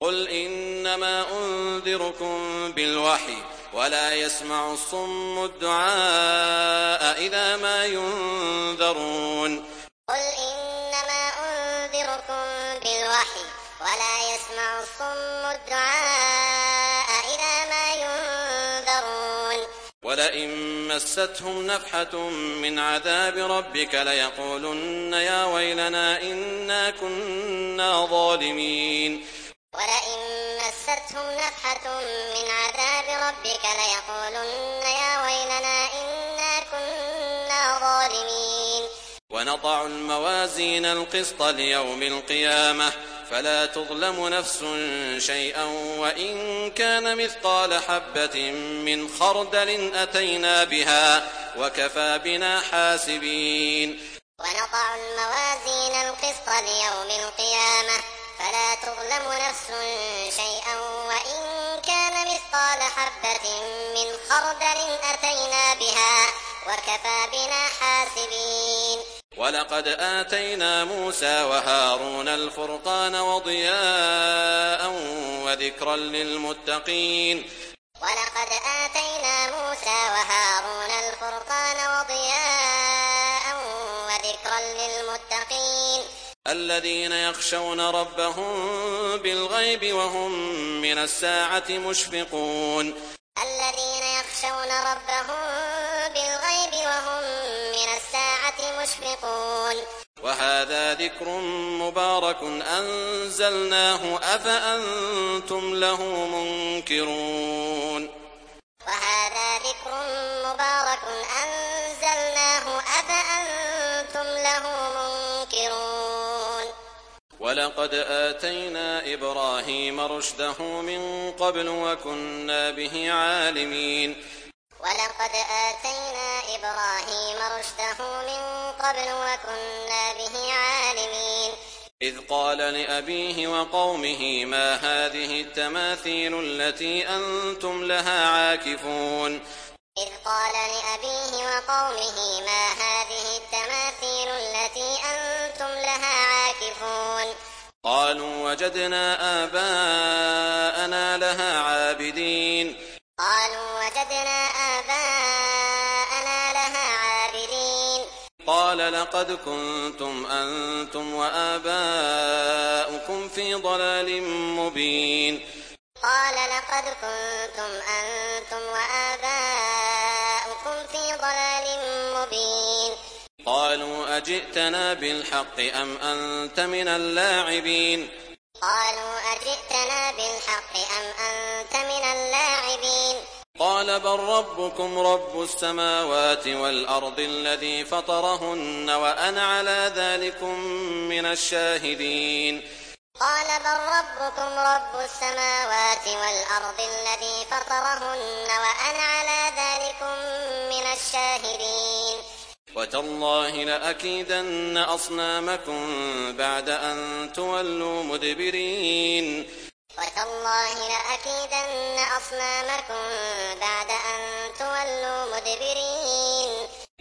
قل إنما أنذركم بالوحي ولا يسمع الصم الدعاء إذا ما ينذرون قل إنما أنذركم بالوحي ولا يسمع الصم الدعاء إذا ما ينذرون ولئن مستهم نفحة من عذاب ربك ليقولن يا ويلنا إنا كنا ظالمين ولئن مستهم نفحة من عذاب ربك ليقولن يا ويلنا إنا كنا ظالمين ونضع الموازين القسط ليوم القيامة فلا تظلم نفس شيئا وإن كان مثقال حبة من خردل أتينا بها وكفى بنا حاسبين ونضع الموازين القسط ليوم القيامة فلا تظلم نفس شيئا وإن كان مثقال حبة من خردل أتينا بها وكفى بنا حاسبين ولقد آتينا موسى وهارون الفرقان وضياء وذكرا للمتقين ولقد آتينا موسى وهارون الفرقان وضياء وذكرا للمتقين الذين يخشون ربهم بالغيب وهم من الساعة مشفقون الذين يخشون ربهم بالغيب وهم من الساعة مشفقون وهذا ذكر مبارك أنزلناه أفأنتم له منكرون وهذا ذكر مبارك أنزلناه أفأنتم له منكرون ولقد آتينا إبراهيم رشده من قبل وكنا به عالمين ولقد آتينا إبراهيم رشده من قبل وكنا به عالمين إذ قال لأبيه وقومه ما هذه التماثيل التي أنتم لها عاكفون إذ قال لأبيه وقومه ما هذه التماثيل التي أنتم لها عاكفون قالوا وجدنا آباءنا لها عابدين قالوا وجدنا آباءنا لها عابدين قال لقد كنتم أنتم وآباؤكم في ضلال مبين قال لقد كنتم أنتم وآباؤكم في ضلال مبين قالوا أجئتنا بالحق أم أنت من اللاعبين قالوا أجئتنا بالحق أم أنت من اللاعبين قال بل ربكم رب السماوات والأرض الذي فطرهن وأنا على ذلكم من الشاهدين قال بل ربكم رب السماوات والأرض الذي فطرهن وأنا على ذلكم من الشاهدين وتالله لأكيدن أصنامكم بعد أن تولوا مدبرين وتالله لأكيدن أصنامكم بعد أن تولوا مدبرين